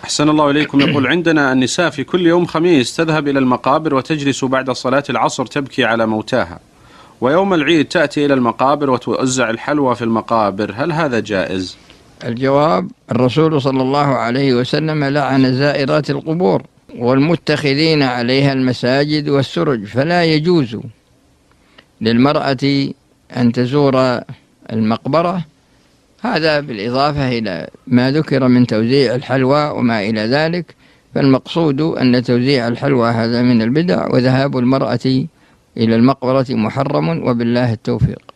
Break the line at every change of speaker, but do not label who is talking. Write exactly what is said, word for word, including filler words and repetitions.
أحسن الله إليكم. يقول عندنا النساء في كل يوم خميس تذهب إلى المقابر وتجلس بعد صلاة العصر تبكي على موتاها، ويوم العيد تأتي إلى المقابر وتوزع الحلوى في المقابر، هل هذا جائز؟
الجواب: الرسول صلى الله عليه وسلم لعن زائرات القبور والمتخذين عليها المساجد والسرج، فلا يجوز للمرأة أن تزور المقبرة. هذا بالإضافة إلى ما ذكر من توزيع الحلوى وما إلى ذلك، فالمقصود أن توزيع الحلوى هذا من البدع، وذهاب المرأة إلى المقبرة محرم، وبالله التوفيق.